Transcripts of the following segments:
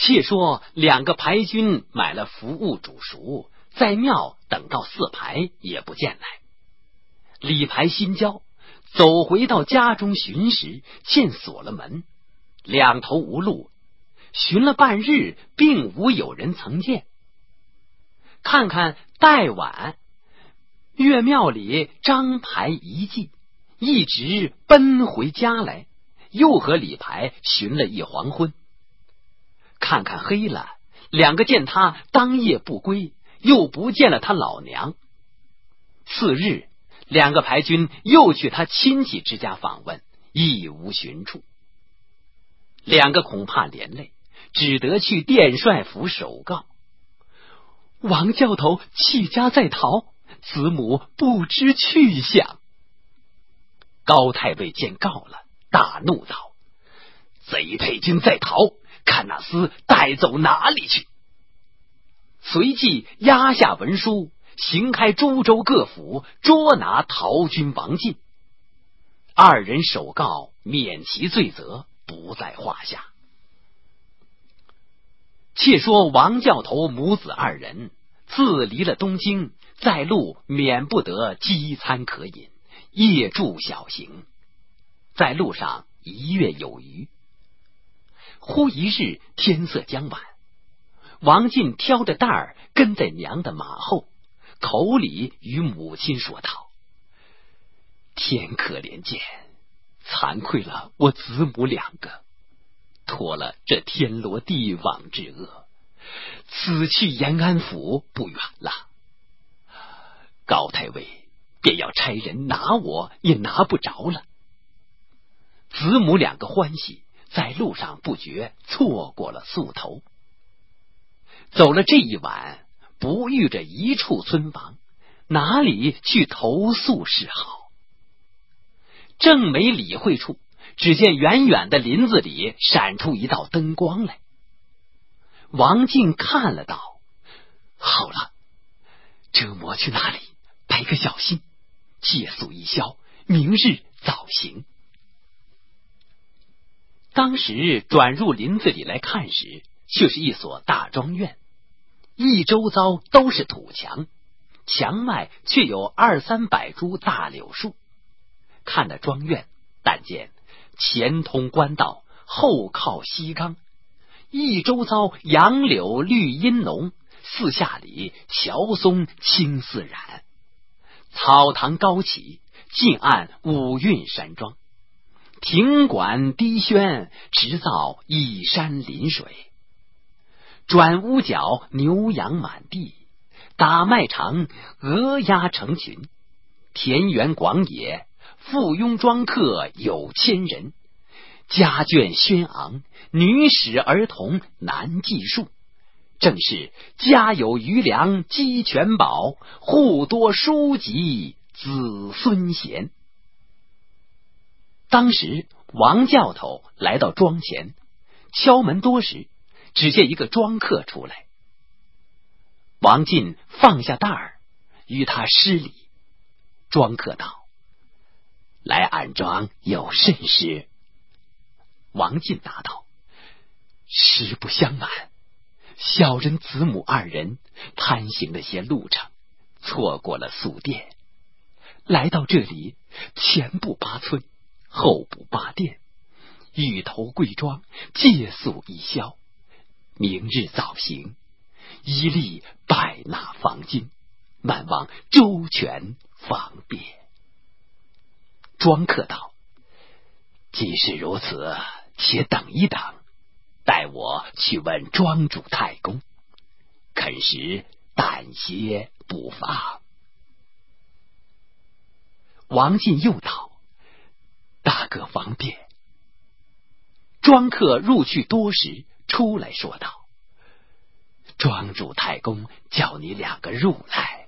且说两个牌军买了服务煮熟，在庙等到4牌也不见来。李牌心焦，走回到家中寻时，见锁了门，两头无路，寻了半日，并无有人曾见。看看带晚，岳庙里张牌遗迹，一直奔回家来，又和李牌寻了一黄昏。看看黑了，两个见他当夜不归，又不见了他老娘。次日，两个牌军又去他亲戚之家访问，亦无寻处。两个恐怕连累，只得去殿帅府守告。王教头弃家在逃，子母不知去向。高太尉见告了，大怒道：贼配军在逃，看那厮带走哪里去。随即压下文书，行开诸州各府，捉拿逃军王进。二人首告，免其罪责，不在话下。且说王教头母子二人自离了东京，在路免不得饥餐可饮，夜住小行，在路上1月有余。忽一日天色将晚，王进挑着担儿跟在娘的马后，口里与母亲说道：天可怜见，惭愧了我子母两个，托了这天罗地网之恶，此去延安府不远了。高太尉便要差人拿我，也拿不着了。子母两个欢喜，在路上不觉错过了宿头。走了这一晚，不遇着一处村房，哪里去投宿是好？正没理会处，只见远远的林子里闪出一道灯光来。王进看了道：好了，这魔去那里摆个小心，借宿一宵，明日早行。当时转入林子里来看时，却是一所大庄院，一周遭都是土墙，墙外却有200-300株大柳树。看那庄院，但见前通官道，后靠西冈，一周遭杨柳绿荫浓，四下里乔松青似染，草堂高起，近岸五蕴山庄，亭馆低轩，直造一山临水。转屋角牛羊满地，打麦场鹅鸭成群，田园广野，附庸庄客有千人，家眷轩昂，女使儿童难计数，正是家有余粮鸡全饱，户多书籍子孙贤。当时王教头来到庄前，敲门多时，只见一个庄客出来。王进放下担儿，与他施礼。庄客道：来俺庄有甚事？王进答道：实不相瞒，小人子母二人贪行了些路程，错过了宿店，来到这里，前不拔村，后不拔店，欲投贵庄借宿一宵，明日早行，一力百纳房金，万望周全方便。庄客道：既是如此，且等一等，待我去问庄主太公，肯时暂些不妨。王进又道：大哥方便。庄客入去多时，出来说道：庄主太公叫你两个入来。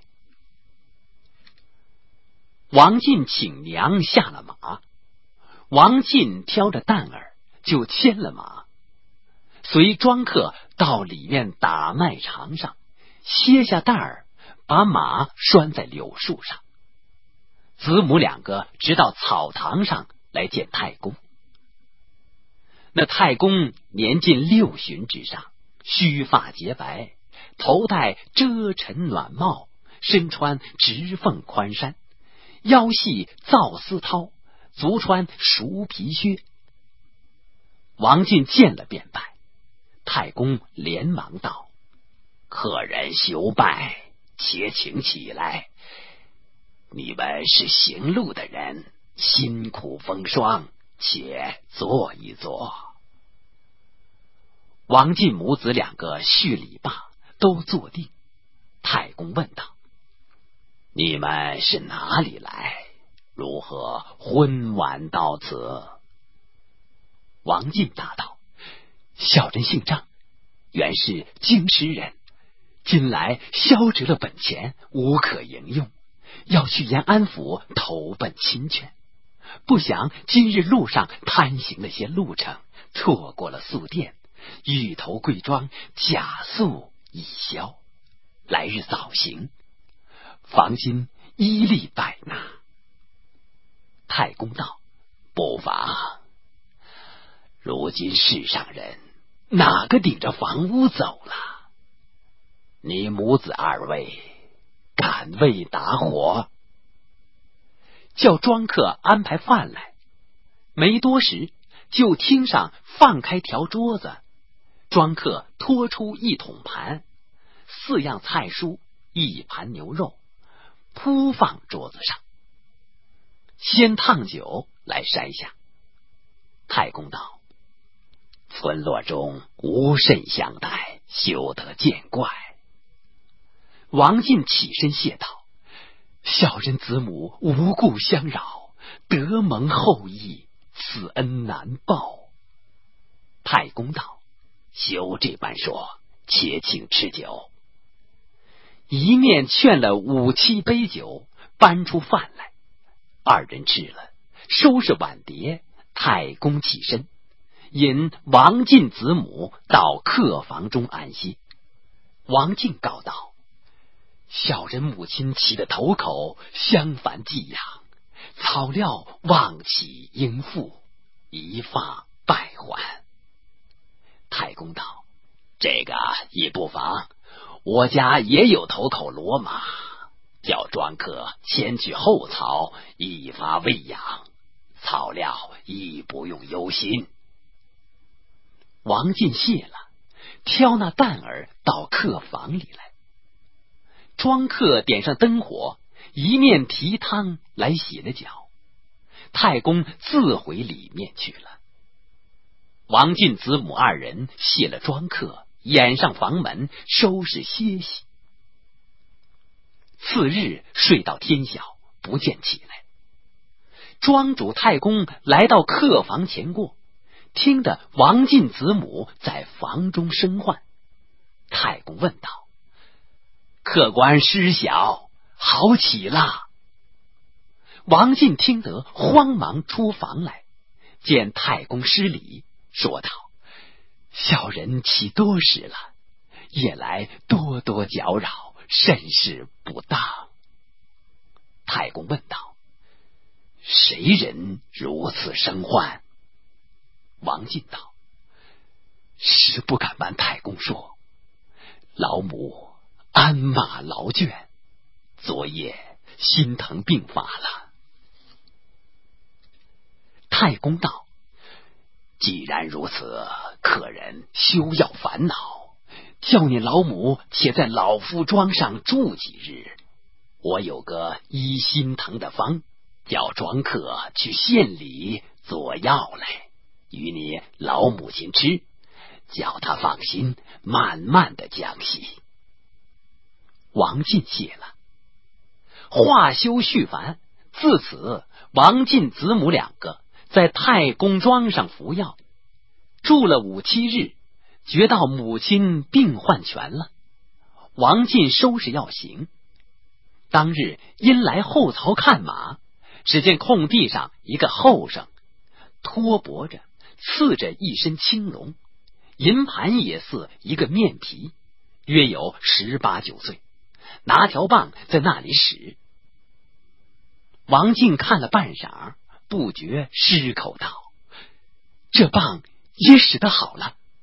王进请娘下了马，王进挑着担儿就牵了马，随庄客到里面打麦场上，歇下担儿，把马拴在柳树上。子母两个直到草堂上来见太公。那太公年近60旬之上， 须发洁白，头戴遮尘暖帽，身穿直凤宽衫，腰系皂丝绦，足穿熟皮靴。王进见了便拜，太公连忙道：客人休拜，且请起来。你们是行路的人，辛苦风霜，且坐一坐。王进母子两个叙礼罢，都坐定。太公问道：你们是哪里来？如何昏晚到此？王进答道：小人姓张，原是京师人，近来消折了本钱，无可营用，要去延安府投奔亲眷，不想今日路上贪行了些路程，错过了宿店，欲投贵庄，假宿已消，来日早行，方今依例拜纳。太公道：不妨。如今世上人哪个顶着房屋走了？你母子二位敢为打火？叫庄客安排饭来。没多时，就厅上放开条桌子，庄客拖出一桶盘，4样菜蔬，1盘牛肉，铺放桌子上。先烫酒来筛下。太公道：村落中无甚相待，休得见怪。王进起身谢道：小人子母无故相扰，得蒙厚意，此恩难报。太公道：休这般说，且请吃酒。一面劝了5、7杯酒，搬出饭来，二人吃了，收拾碗碟。太公起身，引王进子母到客房中安歇。王进告道：小人母亲起的头口，相烦寄养，草料望其应付，一发败还。太公道：这个也不妨，我家也有头口骡马，叫庄客先去后槽，一发喂养，草料亦不用忧心。王进谢了，挑那担儿到客房里来。庄客点上灯火，一面提汤来洗了脚。太公自回里面去了。王进子母二人谢了庄客，掩上房门，收拾歇息。次日睡到天晓，不见起来。庄主太公来到客房前过，听得王进子母在房中声唤。太公问道：客官失晓，好起啦。王进听得，慌忙出房来，见太公失礼，说道：小人起多时了，夜来多多搅扰，甚是不当。太公问道：谁人如此声唤？王进道：实不敢瞒太公说，老母鞍马劳倦，昨夜心疼病发了。太公道：既然如此，客人休要烦恼，叫你老母且在老夫庄上住几日，我有个医心疼的方，叫庄客去县里做药来，与你老母亲吃，叫他放心，慢慢的将息。王进谢了。话休续繁，自此王进子母两个在太公庄上服药，住了5、7日，觉到母亲病患全了。王进收拾要行，当日因来后槽看马，只见空地上一个后生，托帛着，刺着一身青龙，银盘也似一个面皮，约有18、19岁，拿条棒在那里使。王进看了半晌，不觉失口道：这棒也使得好了。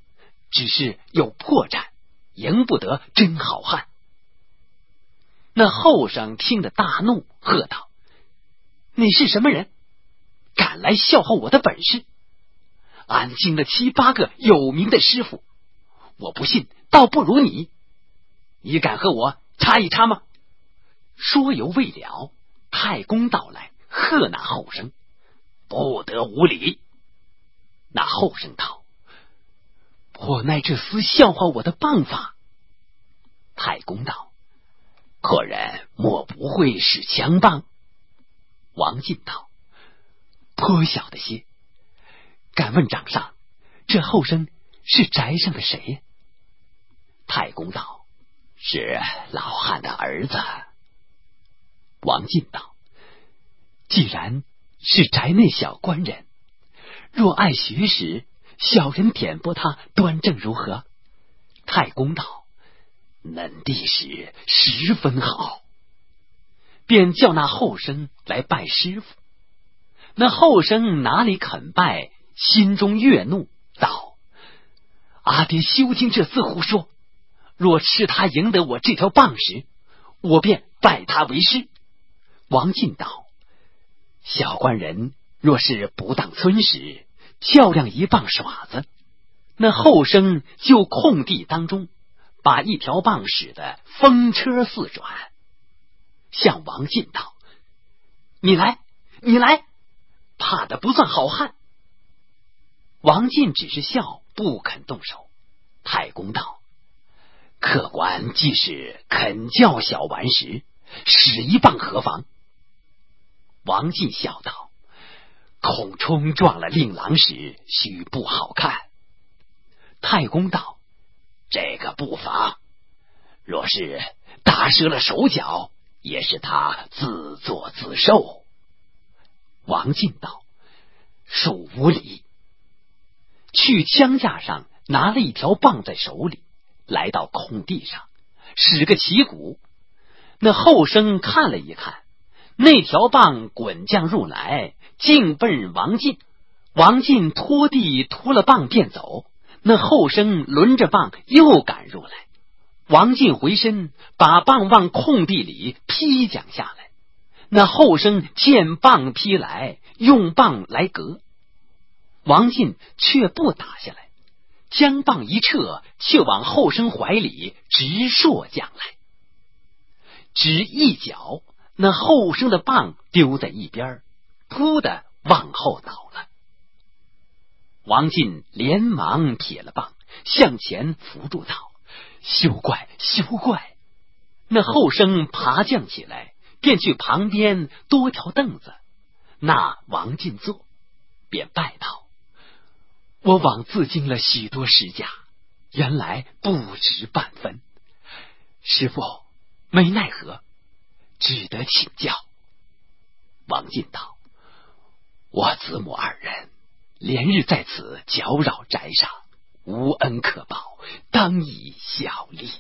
只是有破绽，赢不得真好汉。那后生听得大怒，喝道：你是什么人，敢来笑话我的本事？俺请了7、8个有名的师傅，我不信倒不如你，你敢和我插一插吗？说犹未了，太公到来，喝那后生不得无礼。那后生道：我乃这厮笑话我的棒法。太公道：可人莫不会使枪棒？王进道：颇晓得些。敢问掌上，这后生是宅上的谁呀？太公道：是老汉的儿子。王进道：既然是宅内小官人，若爱学识，小人点拨他端正如何？太公道：嫩弟时十分好。便叫那后生来拜师傅。那后生哪里肯拜，心中悦怒，道：阿爹休听这厮胡说，若是他赢得我这条棒时，我便拜他为师。王进道：小官人若是不当村时，较量一棒耍子。那后生就空地当中，把一条棒使得风车似转，向王进道：你来，你来，怕的不算好汉。王进只是笑，不肯动手。太公道：客官既是肯教小顽石，使一棒何妨？王进笑道：孔冲撞了令郎时，许不好看。太公道：这个不妨，若是打折了手脚，也是他自作自受。王进道：恕无礼。去枪架上拿了一条棒在手里，来到空地上，使个旗鼓。那后生看了一看，那条棒滚将入来，径奔王进。王进拖地拖了棒便走，那后生轮着棒又赶入来。王进回身，把棒往空地里劈将下来。那后生见棒劈来，用棒来隔。王进却不打下来，将棒一撤，却往后生怀里直搠将来。只一脚，那后生的棒丢在一边，扑的往后倒了。王进连忙撇了棒，向前扶住道：休怪，休怪。那后生爬将起来，便去旁边多条凳子，那王进坐，便拜道：我枉自经了许多时价，原来不值半分。师父没奈何，只得请教。王进道：我子母二人连日在此搅扰宅上，无恩可报，当以效力。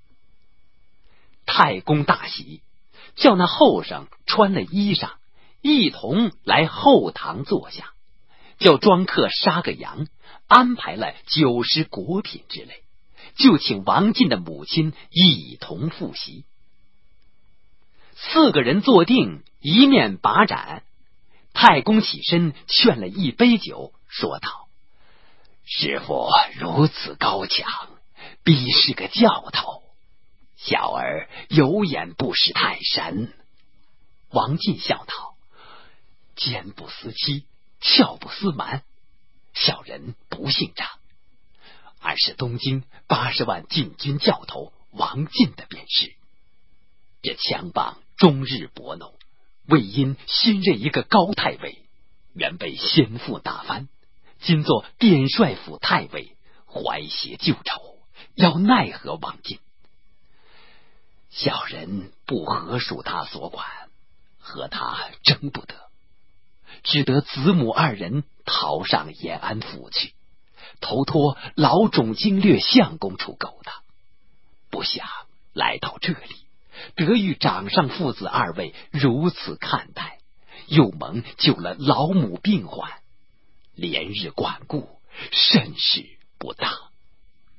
太公大喜，叫那后生穿了衣裳，一同来后堂坐下，叫庄客杀个羊，安排了酒食果品之类，就请王进的母亲一同复席。4个人坐定，一面把盏。太公起身劝了一杯酒，说道：师父如此高强，必是个教头，小儿有眼不识泰山。王进笑道：奸不思欺，俏不思瞒，小人不姓张，俺是东京80万禁军教头王进的便是。这枪棒终日搏弄，为因新任一个高太尉，原被先父打翻，今做殿帅府太尉，怀挟旧仇，要奈何王进。小人不合属他所管，和他争不得，只得子母2人逃上延安府去，投托老种经略相公处勾搭。不想来到这里，得遇掌上父子2位如此看待，又蒙救了老母病患，连日管顾，甚是不当。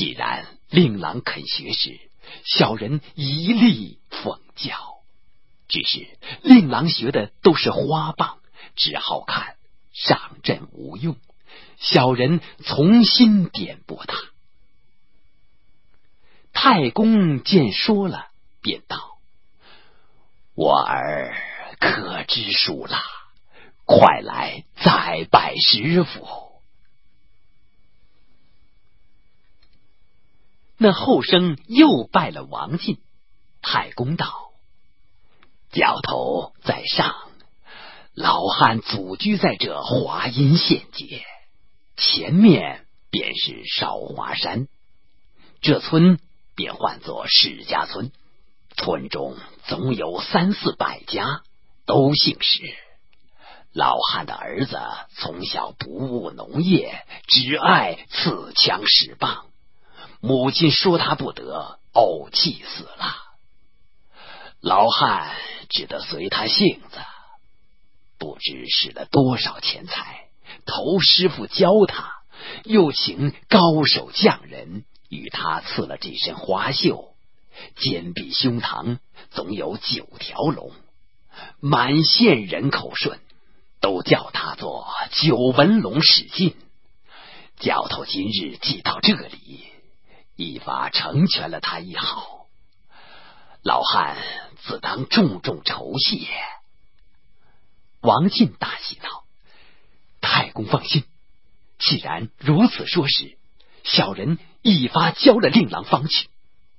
既然令郎肯学时，小人一力奉教。只是令郎学的都是花棒，只好看，上阵无用。小人重新点拨他。太公见说了，便道：我儿可知书了，快来再拜师傅。那后生又拜了王进。太公道：教头在上，老汉祖居在这华阴县界，前面便是韶华山，这村便唤作史家村，村中总有300-400家，都姓史。老汉的儿子从小不务农业，只爱刺枪使棒，母亲说他不得，怄气死了。老汉只得随他性子，不知使了多少钱财，投师傅教他，又请高手匠人与他刺了这身花绣，肩臂胸膛总有9条龙，满县人口顺，都叫他做9纹龙史进。教头今日寄到这里，一发成全了他一好，老汉自当重重酬谢。王进大喜道：太公放心，既然如此说时，小人一发教了令郎方去。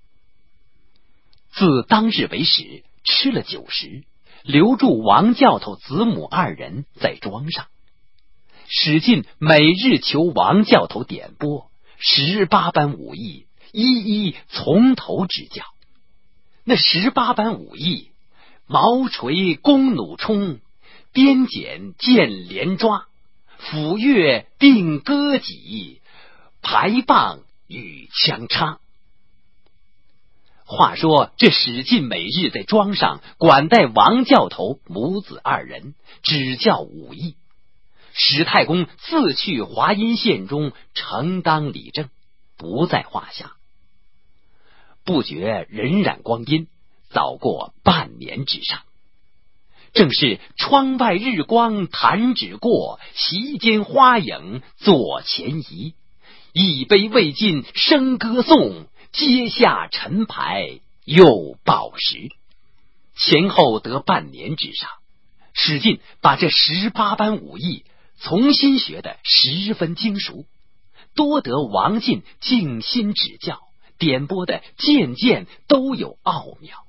自当日为始，吃了酒食，留住王教头子母2人在庄上。史进每日求王教头点拨18般武艺，一一从头指教。那18般武艺，毛锤弓弩冲，鞭锏剑连抓，斧钺定戈戟，排棒与枪插。话说这史进每日在庄上管待王教头母子2人，指教武艺。史太公自去华阴县中承当理政，不在话下。不觉荏苒光阴，早过半年之上。正是窗外日光弹指过，席间花影坐前移。一杯未尽笙歌颂，阶下陈牌又报时。前后得半年之上，史进把这18般武艺重新学得十分精熟，多得王进静心指教，点拨的件件都有奥妙。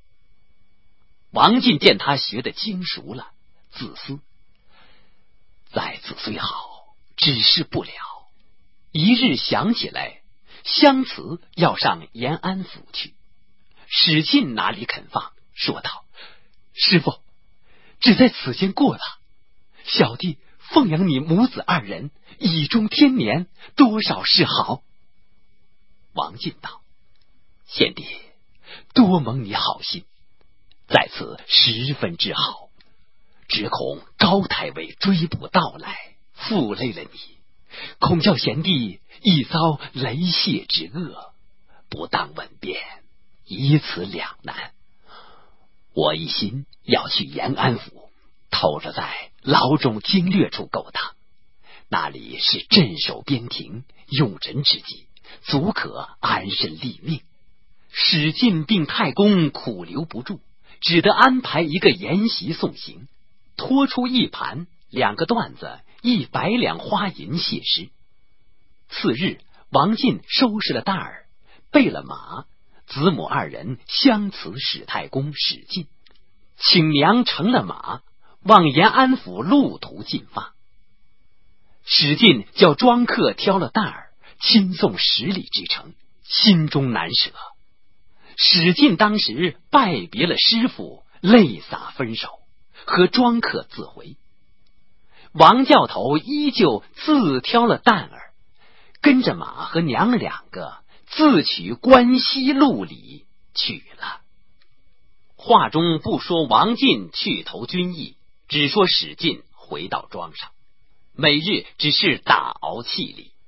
王进见他学得精熟了，自思：在此虽好，只是不了。一日想起来，相辞要上延安府去。史进哪里肯放，说道：师傅，只在此间过了，小弟奉养你母子2人，以终天年，多少是好。王进道：贤弟，多蒙你好心，在此十分之好，只恐高太尉追捕到来，负累了你，恐叫贤弟一遭雷泄之恶，不当稳便，以此两难。我一心要去延安府，偷着在牢中经略处勾当，那里是镇守边庭，用人之际，足可安身立命。史进并太公苦留不住，只得安排一个筵席送行，拖出一盘2个段子，100两花银谢师。次日，王进收拾了担儿，备了马，子母2人相辞史太公、史进，请娘乘了马，往延安府路途进发。史进叫庄客挑了担儿，亲送10里之程，心中难舍。史进当时拜别了师傅，泪洒分手，和庄客自回。王教头依旧自挑了担儿，跟着马和娘2个自取关西路里去了。话中不说王进去投军役，只说史进回到庄上，每日只是打熬气力，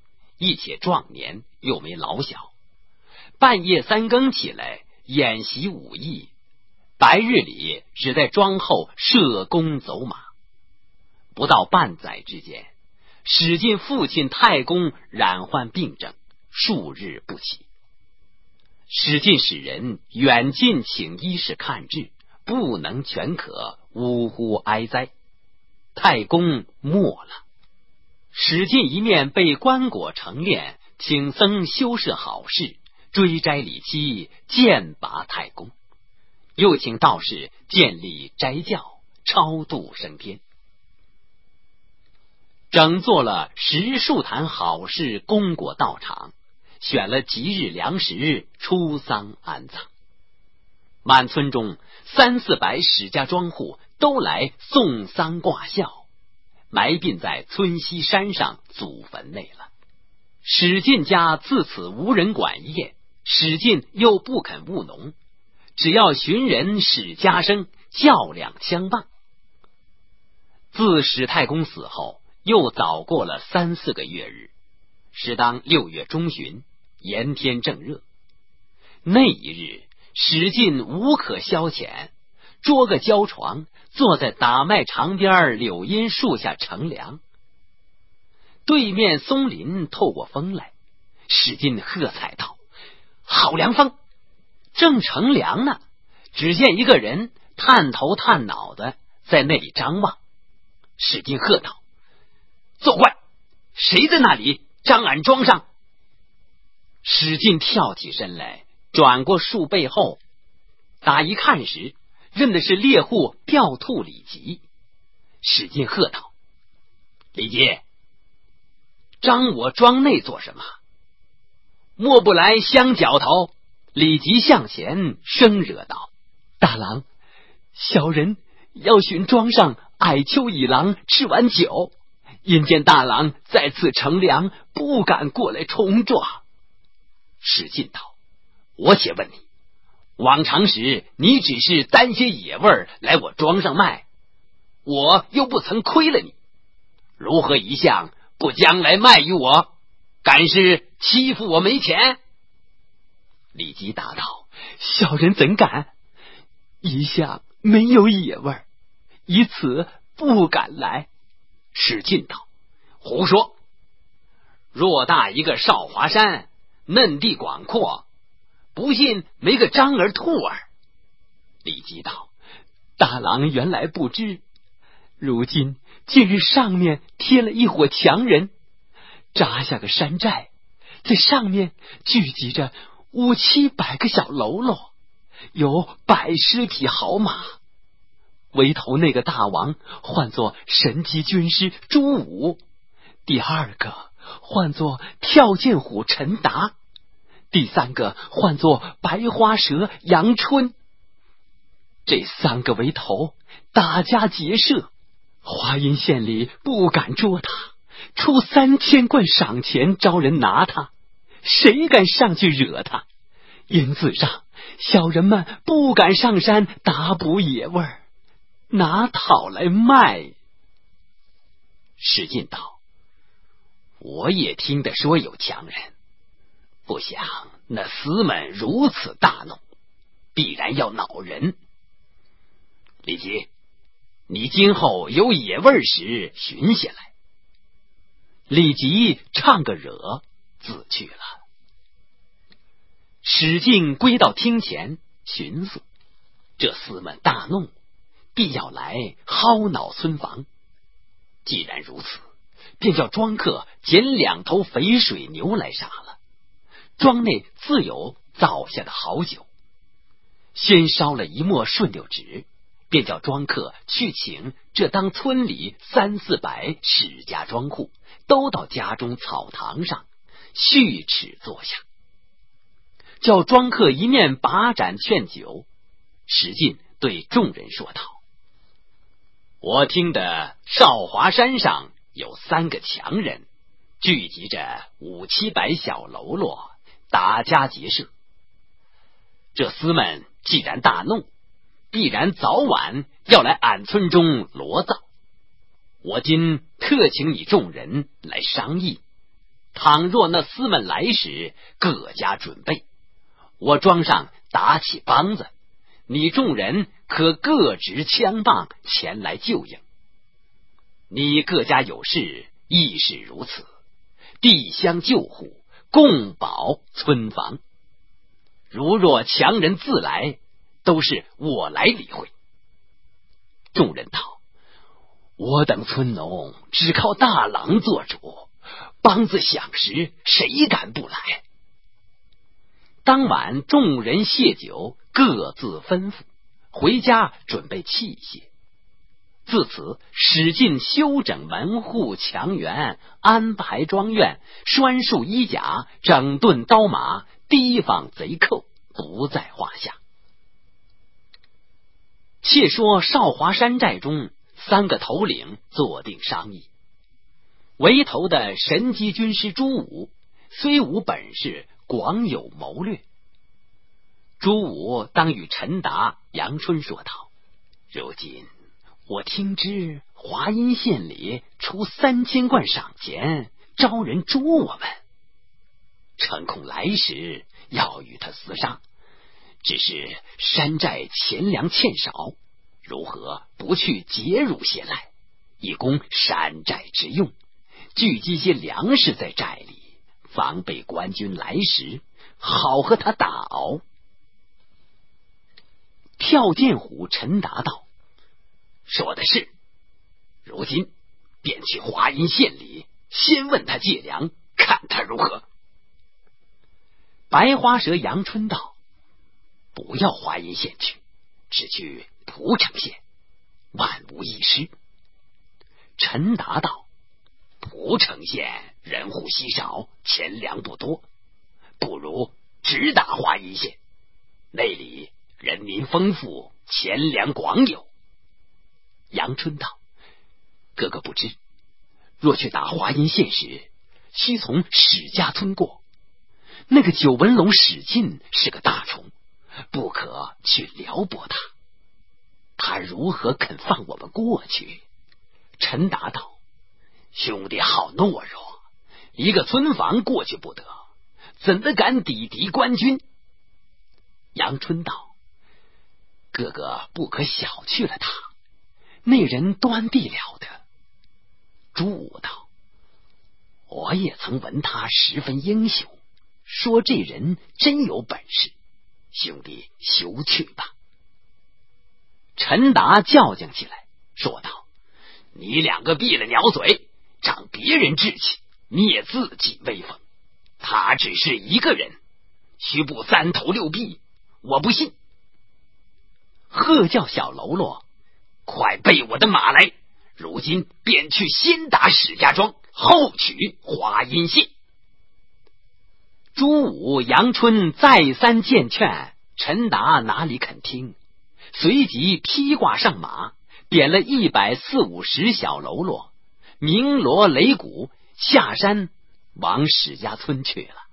亦且壮年，又没老小，半夜3更起来演习武艺，白日里只在庄后射弓走马。不到半载之间，史进父亲太公染患病症，数日不起。史进使人远近请医士看治，不能全可，呜呼哀哉。太公没了。史进一面被棺椁成殓，请僧修设好事，追斋礼期，剑拔太公，又请道士建立斋教，超度升天，整做了10数坛好事功果道场，选了吉日良时出丧安葬。满村中3、400史家庄户都来送丧挂孝，埋并在村西山上祖坟内了。史进家自此无人管业，史进又不肯务农，只要寻人史家生，较量相棒。自史太公死后，又早过了3、4个月日，时当6月中旬，炎天正热。那一日，史进无可消遣，捉个胶床，坐在打麦场边柳荫树下乘凉。对面松林透过风来，史进喝彩道：“好凉风！”正乘凉呢，只见一个人探头探脑的在那里张望。史进喝道：“作怪！谁在那里张俺庄上？”史进跳起身来，转过树背后，打一看时，认的是猎户吊兔李吉。史进喝道：“李吉，张我庄内做什么？莫不来相绞头？”李吉向前声惹道：“大郎，小人要寻庄上矮丘乙郎吃完酒，因见大郎在此乘凉，不敢过来冲撞。”史进道：“我且问你，往常时你只是担些野味来我庄上卖，我又不曾亏了你，如何一向不将来卖与我？敢是欺负我没钱？”李吉答道：“小人怎敢？一向没有野味，以此不敢来。”史进道：“胡说！偌大一个少华山，嫩地广阔，不信没个张儿兔儿。”李吉道：“大郎原来不知，如今近日上面贴了一伙强人，扎下个山寨，在上面聚集着5、700个小喽啰，有110匹好马。为头那个大王唤作神机军师朱武，第2个唤作跳涧虎陈达，第3个唤作白花蛇杨春。这3个为头，打家劫舍，华阴县里不敢捉他，出3000贯赏钱招人拿他，谁敢上去惹他？因此上小人们不敢上山打捕野味，拿讨来卖。”史进道：“我也听得说有强人，不想那厮们如此大怒，必然要恼人。李吉，你今后有野味时寻下来。”李吉唱个惹，自去了。史进归到厅前，寻思这厮们大怒，必要来薅恼村房。既然如此，便叫庄客捡2头肥水牛来杀了。庄内自有造下的好酒，先烧了一磨顺溜纸，便叫庄客去请这当村里3、400史家庄户，都到家中草堂上续齿坐下，叫庄客一面把盏劝酒。史进对众人说道：“我听得少华山上有3个强人，聚集着5、700小喽啰，打家劫舍。这厮们既然大怒，必然早晚要来俺村中罗造。我今特请你众人来商议， 倘若那厮们来时，各家准备，我庄上打起梆子，你众人可各执枪棒前来救应。你各家有事亦是如此，地相救护，共保村房。如若强人自来，都是我来理会。众人道：我等村农只靠大郎做主，梆子响时，谁敢不来？当晚众人谢酒，各自吩咐回家准备器械。自此使劲修整门户墙垣，安排庄院，拴束衣甲，整顿刀马，提防贼寇，不在话下。且说少华山寨中3个头领坐定商议，为头的神机军师朱武，虽无本事，广有谋略。朱武当与陈达、杨春说道：如今我听知华阴县里出3000贯赏钱，招人捉我们，诚恐来时要与他厮杀，只是山寨钱粮欠少，如何不去劫辱些来，以供山寨之用，聚集些粮食在寨里，防备官军来时，好和他打熬。跳涧虎陈达道：说的是，如今便去华阴县里，先问他借粮，看他如何。白花蛇杨春道：不要华阴县去，只去蒲城县，万无一失。陈达道：蒲城县人户稀少，钱粮不多，不如直打华阴县，那里人民丰富，钱粮广有。杨春道：哥哥不知，若去打华阴县时，须从史家村过，那个九纹龙史进是个大虫，不可去撩拨他，他如何肯放我们过去？陈达道：兄弟好懦弱，一个村房过去不得，怎的敢抵敌官军？杨春道：哥哥不可小觑了他，那人端地了得。朱武道：我也曾闻他十分英雄，说这人真有本事，兄弟休去吧。陈达较劲起来，说道：你2个闭了鸟嘴，长别人志气，灭自己威风。他只是一个人，须不3头6臂，我不信。喝叫小喽啰：快备我的马来，如今便去先打史家庄，后取华阴县。朱武、杨春再三谏劝，陈达哪里肯听，随即披挂上马，点了140-50小喽啰，鸣锣擂鼓，下山往史家村去了。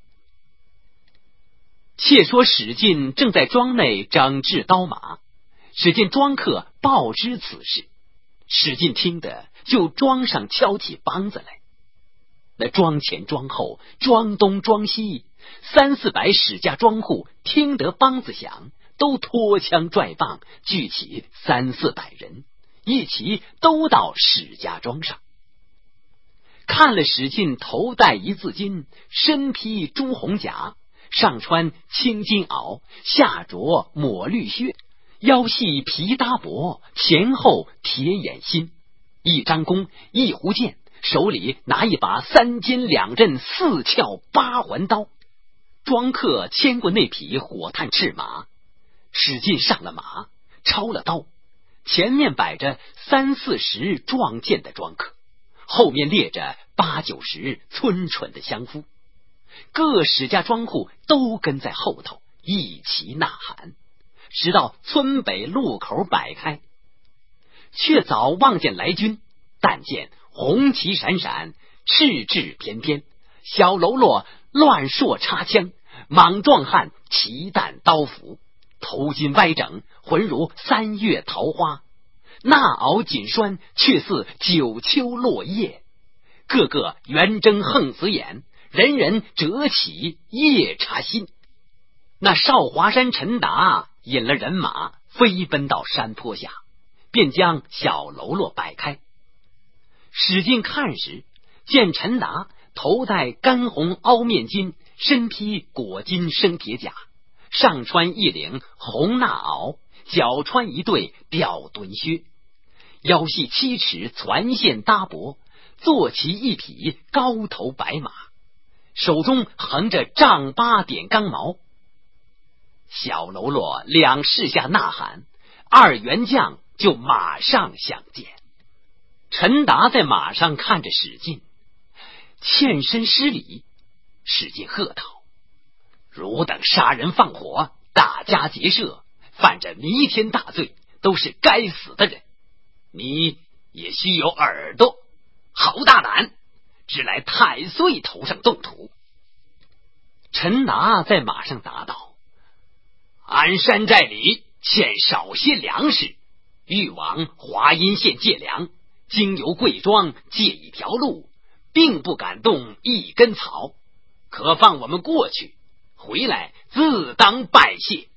且说史进正在庄内整治刀马，只见庄客报知此事，史进听得就庄上敲起梆子来。那庄前庄后庄东庄西300-400史家庄户听得梆子响，都脱枪拽棒，聚起300-400人，一起都到史家庄上。看了史进头戴一字巾，身披朱红甲，上穿青金袄，下着抹绿靴，腰系皮搭帛，前后铁眼心，一张弓，一壶箭，手里拿一把3尖2刃4鞘8环刀。庄客牵过那匹火炭赤马，史进上了马，抄了刀，前面摆着30-40壮健的庄客，后面列着80-90村蠢的乡夫，各史家庄户都跟在后头一起呐喊，直到村北路口摆开。却早望见来军，但见红旗闪闪，赤雉翩翩，小喽啰乱槊插枪，莽壮汉齐弹刀斧，头巾歪整，浑如3月桃花，那袄锦栓，却似9秋落叶。 个个圆睁横死眼，人人折起夜叉心。那少华山陈达引了人马飞奔到山坡下，便将小喽啰摆开。史进看时，见陈达头戴干红凹面巾，身披裹金生铁甲，上穿一领红衲袄，脚穿一对吊墩靴，腰系7尺攒线搭脖，坐骑一匹高头白马，手中横着丈8点钢矛。小喽啰两士下呐喊，二员将就马上相见。陈达在马上看着史进，欠身施礼。史进喝道：汝等杀人放火，大家劫舍，犯着弥天大罪，都是该死的人。你也须有耳朵，好大胆，只来太岁头上动土。陈达在马上答道：俺山寨里欠少些粮食，欲往华阴县借粮，经由贵庄借一条路，并不敢动一根草，可放我们过去，回来自当拜谢。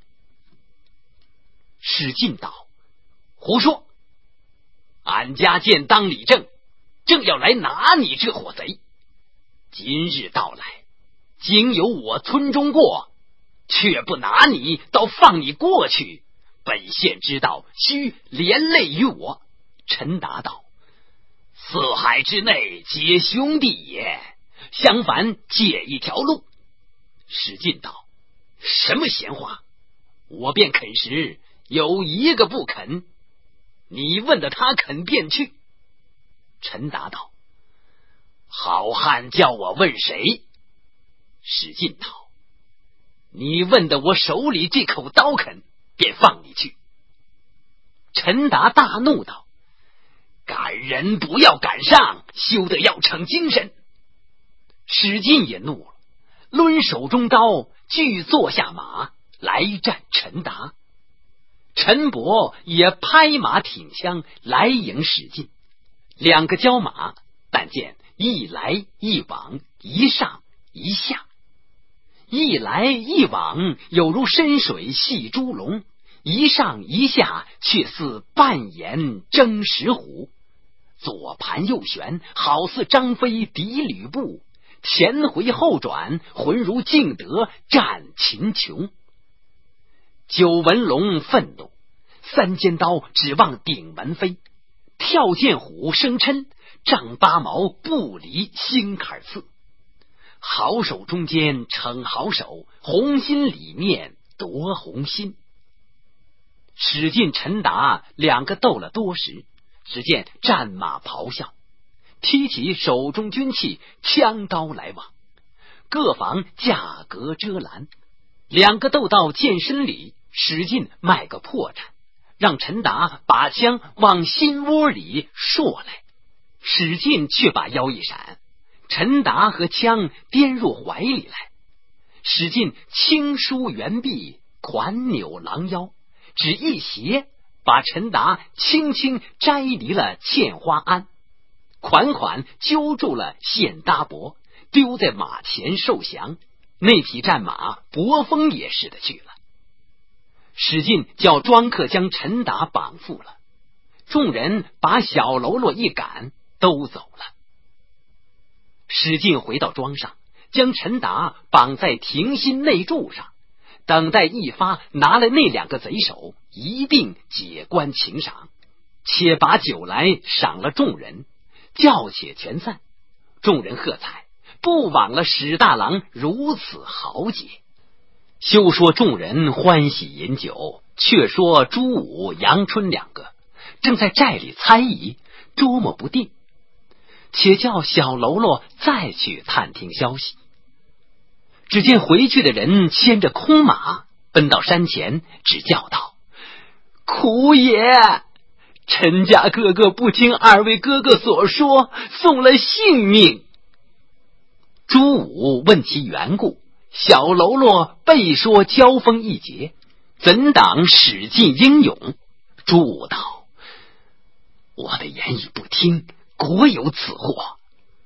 史进道：胡说！俺家见当理正，正要来拿你这伙贼。今日到来，经由我村中过，却不拿你，倒放你过去，本县知道，须连累于我。陈达道：四海之内皆兄弟也，相反借一条路。史进道：什么闲话，我便肯时，有一个不肯，你问的他肯便去。陈达道：好汉叫我问谁？史进道：你问的我手里这口刀肯，便放你去。陈达大怒道：赶人不要赶上，休得要逞精神。史进也怒了，抡手中刀，俱坐下马来战陈达。陈伯也拍马挺枪来迎史进，两个交马，但见一来一往，一上一下，一来一往有如深水戏猪笼，一上一下却似扮演争石虎，左盘右旋，好似张飞敌吕布，前回后转，浑如敬德战秦琼。九纹龙愤怒，三尖刀指望顶门飞，跳涧虎生嗔，丈8矛不离心坎刺。好手中间逞好手，红心里面夺红心。史进、陈达两个斗了多时，只见战马咆哮，提起手中军器，枪刀来往，各防架格遮拦。两个斗到剑身里，史进卖个破绽，让陈达把枪往心窝里射来，史进却把腰一闪，陈达和枪颠入怀里来。史进轻舒猿臂，款扭狼腰，只一斜，把陈达轻轻摘离了茜花鞍，款款揪住了线搭脖，丢在马前受降。那匹战马伯风也似的去了。史进叫庄客将陈达绑缚了，众人把小喽啰一赶，都走了。史进回到庄上，将陈达绑在庭心内柱上，等待一发拿了那两个贼首，一并解官请赏，且把酒来赏了众人，叫且全散。众人喝彩，不枉了史大郎如此豪杰。休说众人欢喜饮酒，却说朱武、杨春两个正在寨里猜疑，捉摸不定，且叫小喽啰再去探听消息。只见回去的人牵着空马奔到山前，只叫道：苦也！陈家哥哥不听二位哥哥所说，送了性命。朱武问其缘故，小喽啰背说交锋一捷，怎挡史进英勇？朱武道：我的言语不听，果有此祸。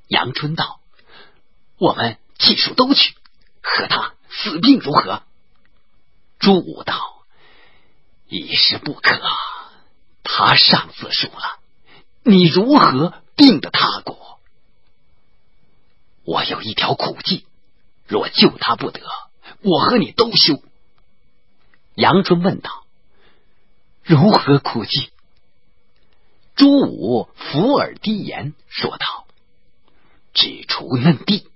杨春道：我们气数都去，和他死命如何？朱武道：一时不可，他上次输了，你如何并得他国？我有一条苦计，若救他不得，我和你都休。杨春问道：如何苦计？朱武伏耳低言说道：只除嫩地。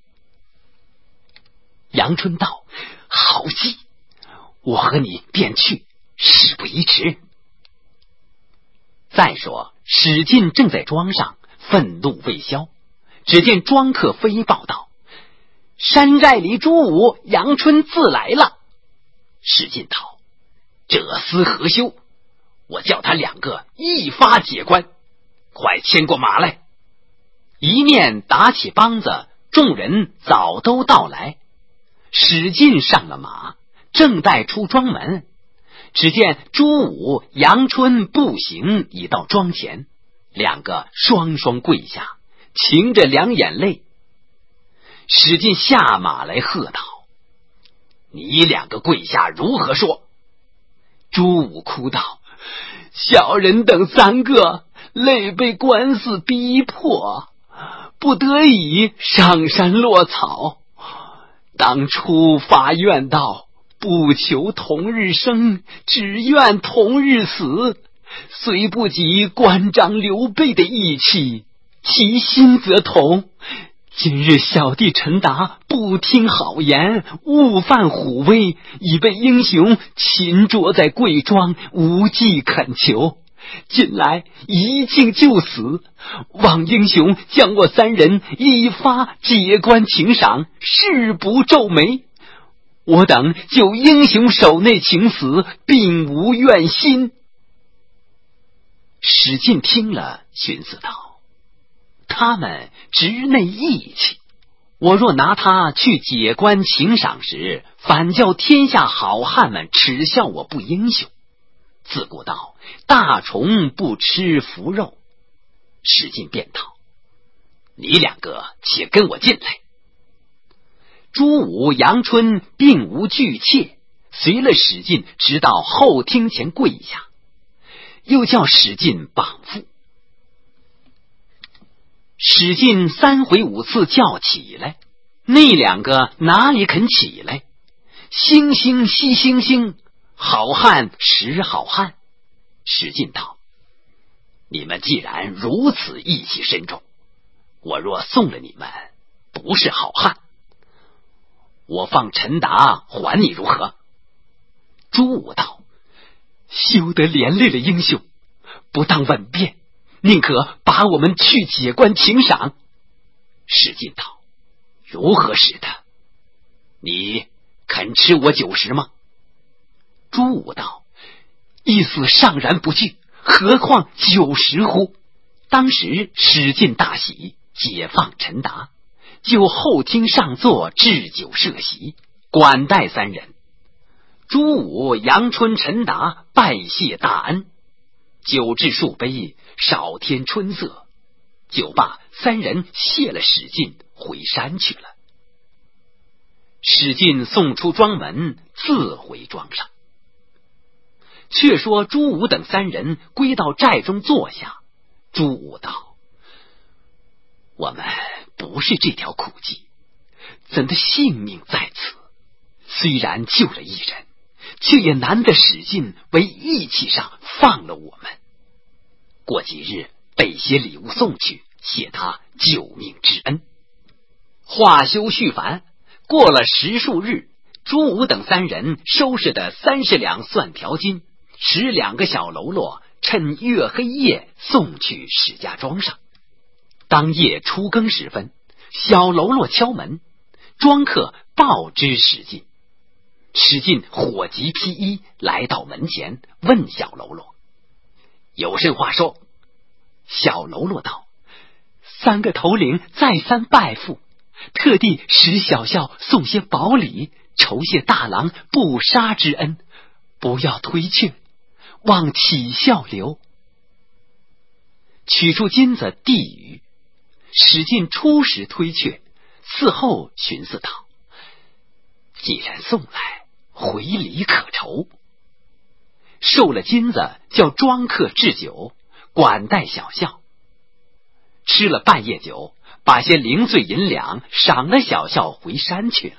杨春道：好计，我和你便去，事不宜迟。再说史进正在庄上，愤怒未消，只见庄客飞报道：山寨里朱武、杨春自来了。史进道：这厮何休？我叫他两个一发解关，快牵过马来。一面打起梆子，众人早都到来。史进上了马，正待出庄门，只见朱武、杨春步行已到庄前，两个双双跪下，噙着两眼泪。史进下马来喝道：你两个跪下如何说？朱武哭道：小人等三个累被官司逼迫，不得已上山落草。当初发愿道，不求同日生，只愿同日死，虽不及关张刘备的义气，其心则同。今日小弟陈达不听好言，误犯虎威，已被英雄擒捉在贵庄，无计恳求。近来一境就死，望英雄将我三人一发解关请赏，誓不皱眉。我等就英雄手内请死，并无怨心。史进听了，寻思道：他们直内义气，我若拿他去解关请赏时，反叫天下好汉们耻笑我不英雄。自古道大虫不吃腐肉。史进便道：你两个且跟我进来。朱武、杨春并无惧怯，随了史进直到后厅前跪下，又叫史进绑缚。史进三回五次叫起来，那两个哪里肯起来？星星惜星星，好汉识好汉。史进道：你们既然如此义气深重，我若送了你们，不是好汉，我放陈达还你如何？朱武道：休得连累了英雄，不当稳便，宁可把我们去解关请赏。史进道：如何使的？你肯吃我酒食吗？朱武道：一死尚然不惧，何况酒食乎？当时史进大喜，解放陈达，就后厅上座置酒设席，管待三人。朱武、杨春、陈达拜谢大恩，酒至数杯，少添春色。酒罢，三人谢了史进，回山去了。史进送出庄门，自回庄上。却说朱武等三人归到寨中坐下，朱武道：我们不是这条苦计，怎的性命在此？虽然救了一人，却也难得史进为义气上放了我们。过几日备些礼物送去，谢他救命之恩。话休续繁，过了10数日，朱武等三人收拾的30两蒜条金，12个小喽啰，趁月黑夜送去史家庄上。当夜初更时分，小喽啰敲门，庄客报知史进。史进火急披衣来到门前，问小喽啰：有甚话说？小喽啰道：三个头领再三拜复，特地使小校送些宝礼，酬谢大郎不杀之恩，不要推却，望体笑留。取出金子递与史进出使推却，嗣后寻思道：既然送来，回礼可酬。受了金子，叫庄客置酒，管待小校。吃了半夜酒，把些零碎银两赏了小校回山去了。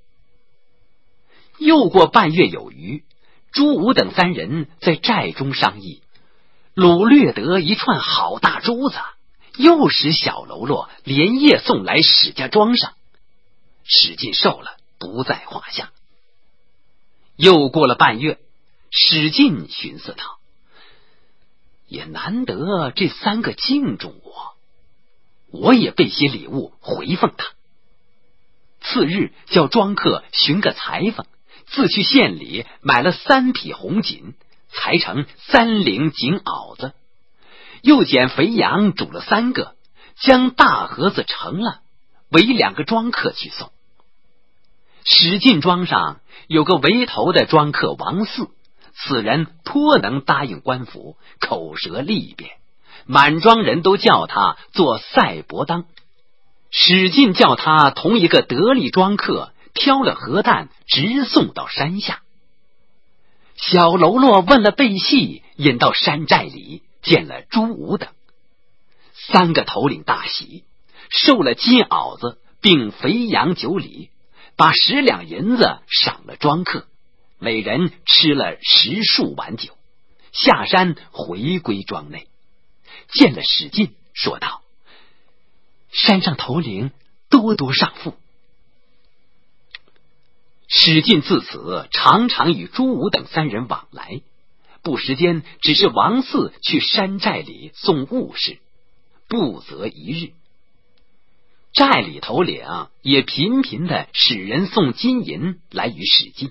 又过半月有余，朱武等三人在寨中商议，掳掠得一串好大珠子，又使小喽啰连夜送来史家庄上。史进受了，不在话下。又过了半月，史进寻思道：也难得这三个敬重我也备些礼物回奉他。次日叫庄客寻个裁缝，自去县里买了3匹红锦，裁成3领锦袄子，又捡肥羊煮了3个，将大盒子盛了，为2个庄客去送。史进庄上有个为头的庄客王四，此人颇能答应官府，口舌利便，满庄人都叫他做赛伯当。史进叫他同一个得力庄客挑了核弹，直送到山下。小喽啰问了背细，引到山寨里，见了朱武等3个头领，大喜，受了金袄子并肥羊9里，把10两银子赏了庄客，每人吃了10数碗酒，下山回归庄内。见了史进，说道：山上头领多多上赋。史进自此常常与朱武等3人往来，不时间只是王四去山寨里送物事，不择一日。寨里头领也频频的使人送金银来与史进。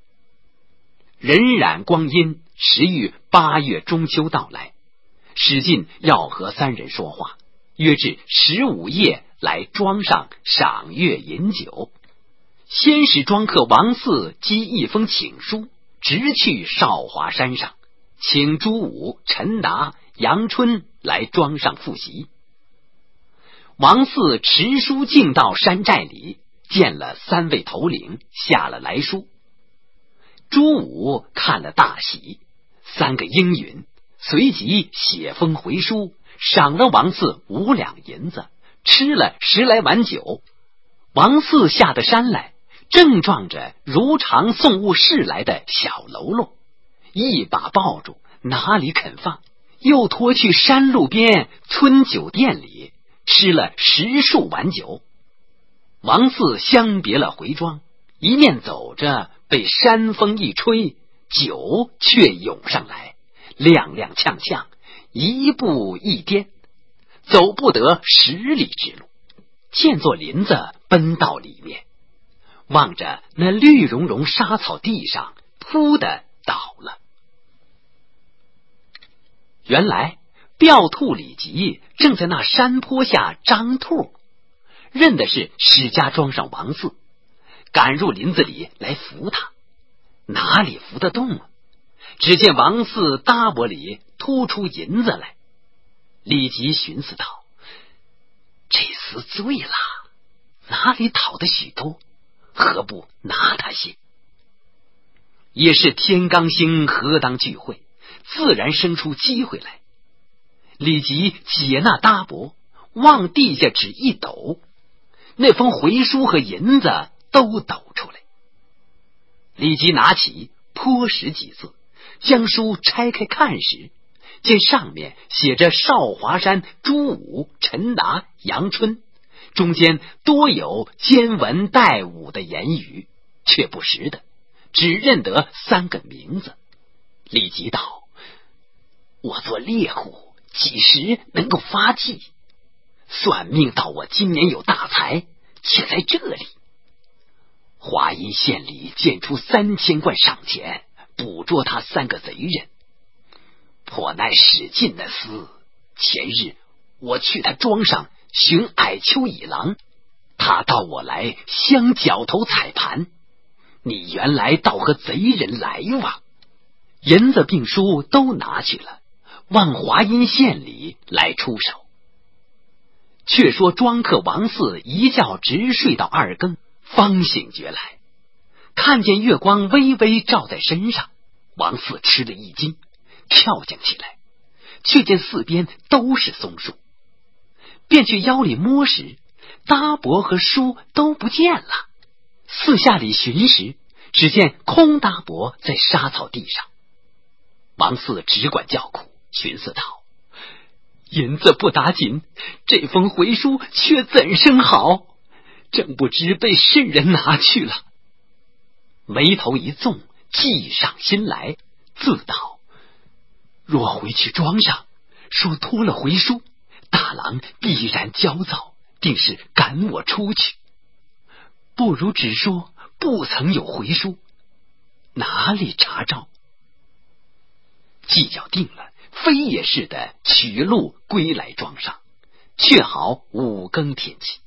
荏苒光阴，时遇8月中秋到来，史进要和3人说话，约至15夜来庄上赏月饮酒。先使庄客王四寄一封请书，直去少华山上，请朱武、陈达、杨春来庄上复习。王四持书进到山寨里，见了3位头领，下了来书。朱武看了大喜，3个应允，随即写封回书，赏了王四5两银子，吃了10来碗酒。王四下得山来，正撞着如常送物事来的小喽啰，一把抱住，哪里肯放，又拖去山路边村酒店里，吃了10数碗酒。王四相别了回庄，一面走着，被山风一吹，酒却涌上来，踉踉跄跄，一步一颠，走不得10里之路，见作林子，奔到里面，望着那绿茸茸沙草地上，扑的倒了。原来吊兔李吉正在那山坡下张兔，认的是史家庄上王四，赶入林子里来扶他，哪里扶得动啊？只见王四搭膊里突出银子来。李吉寻思道：这厮醉了，哪里讨得许多，何不拿他些？也是天罡星何当聚会，自然生出机会来。李吉解那搭膊，往地下只一抖，那封回书和银子都抖出来。李吉拿起，颇识几字，将书拆开看时，见上面写着少华山朱武、陈达、杨春，中间多有兼文带武的言语，却不识的，只认得3个名字。李吉道：我做猎户，几时能够发迹？算命到我今年有大财，却在这里。华阴县里荐出3000贯赏钱，捕捉他3个贼人。颇乃史进的厮，前日我去他庄上寻矮丘乙郎，他到我来相绞头彩盘，你原来倒和贼人来往。银子并书都拿去了，往华阴县里来出手。 却说庄客王四一觉直睡到2更，方醒觉来，看见月光微微照在身上，王四吃了一惊，跳将起来，却见四边都是松树，便去腰里摸时，搭帛和书都不见了。四下里寻时，只见空搭帛在沙草地上。王四只管叫苦，寻思道：银子不打紧，这封回书却怎生好？正不知被甚人拿去了。眉头一纵，计上心来，自道：若回去庄上说托了回书，大郎必然焦躁，定是赶我出去。不如只说不曾有回书，哪里查着？计较定了，非也似的取路归来庄上，却好5更天气。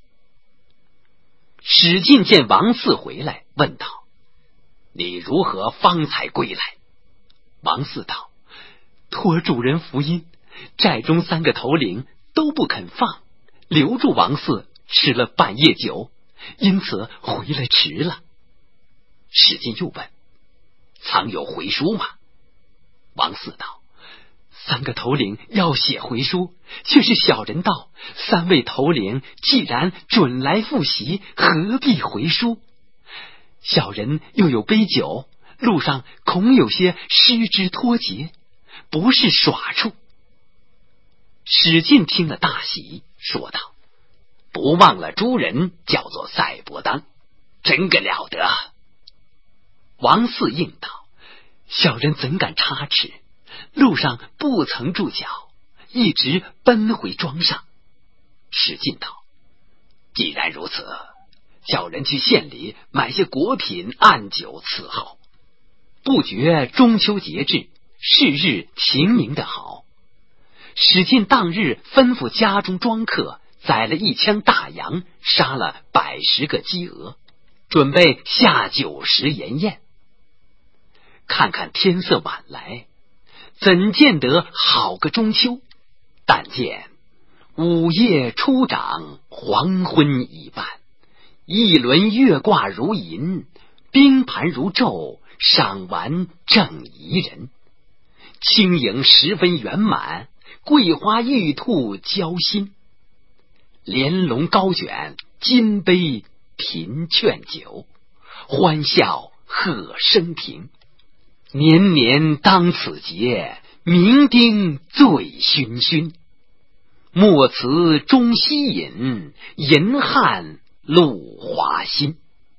史进见王四回来，问道：你如何方才归来？王四道：托主人福音，寨中3个头领都不肯放，留住王四吃了半夜酒，因此回来迟了。史进又问：藏有回书吗？王四道：3个头领要写回书，却是小人道3位头领既然准来复习，何必回书？小人又有杯酒，路上恐有些失之脱节，不是耍处。史进听了大喜，说道：不忘了诸人叫做赛伯当，真个了得。王四应道：小人怎敢差池，路上不曾住脚，一直奔回庄上。史进道：既然如此，小人去县里买些果品按酒伺候。不觉中秋节至，是日晴明的好。史进当日吩咐家中庄客宰了1枪大羊，杀了110个鸡鹅，准备下酒食筵宴。看看天色晚来，怎见得好个中秋？但见午夜初长，黄昏已半，一轮月挂如银，冰盘如昼，赏玩正宜人。轻盈十分圆满，桂花玉兔交心。莲笼高卷，金杯频劝酒，欢笑贺生平。年年当此节，酩酊醉醺醺。莫辞中西饮，银汉露华新。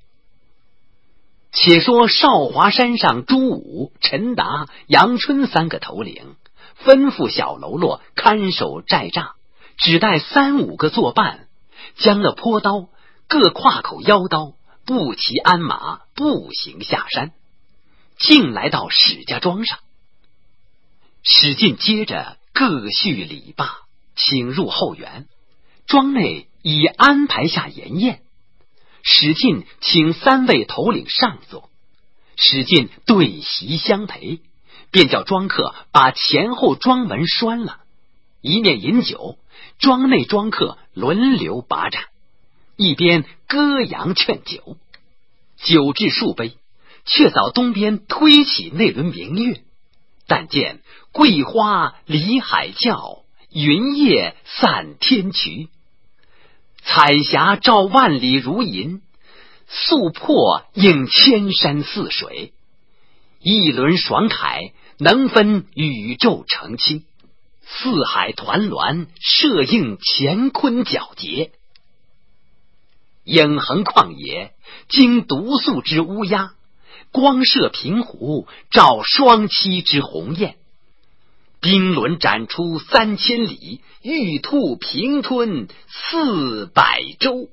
且说少华山上朱武、陈达、杨春3个头领，吩咐小喽啰看守寨栅，只带3、5个作伴，将了坡刀，各挎口腰刀，不骑鞍马，步行下山，竟来到史家庄上。史进接着各叙礼罢，请入后园，庄内已安排下筵宴。史进请3位头领上座，史进对席相陪，便叫庄客把前后庄门拴了，一面饮酒，庄内庄客轮流把盏，一边歌扬劝酒。酒至数杯，却早东边推起那轮明月，但见桂花离海角，云叶散天衢。彩霞照万里如银，素破映千山似水。一轮爽凯，能分宇宙澄清。四海团栾，射映乾坤皎洁。影横旷野，经毒素之乌鸦；光射平湖，照双栖之鸿雁。冰轮展出3000里，玉兔平吞400州。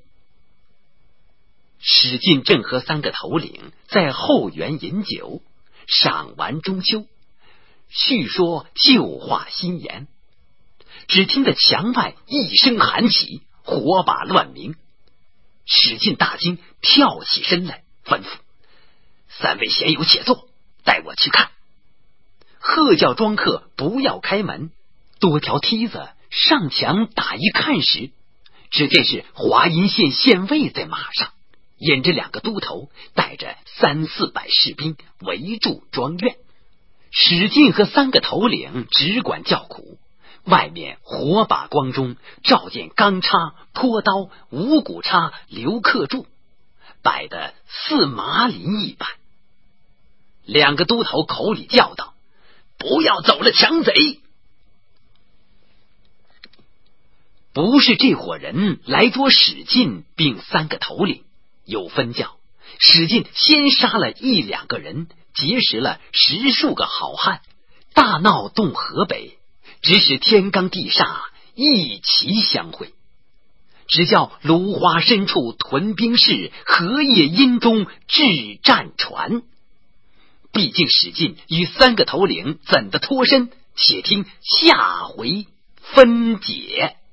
史进正和3个头领在后园饮酒，赏玩中秋，叙说旧话新言。只听得墙外一声喊起，火把乱鸣。史进大惊，跳起身来，吩咐3位闲友且坐，带我去看。喝叫庄客不要开门，多条梯子上墙打一看时， 只见是华阴县县尉在马上，引着2个都头，带着300-400士兵围住庄院。史进和3个头领只管叫苦，外面火把光中照见钢叉、坡刀、五谷叉、刘克柱，摆得似麻林一般。2个都头口里叫道：“不要走了，强贼！”不是这伙人来捉史进并3个头领，有分教。史进先杀了1-2个人，结识了10数个好汉，大闹洞河北，指使天罡地煞一齐相会，只叫芦花深处屯兵士，荷叶阴中掷战船。毕竟史进与3个头领怎的脱身，且听下回分解。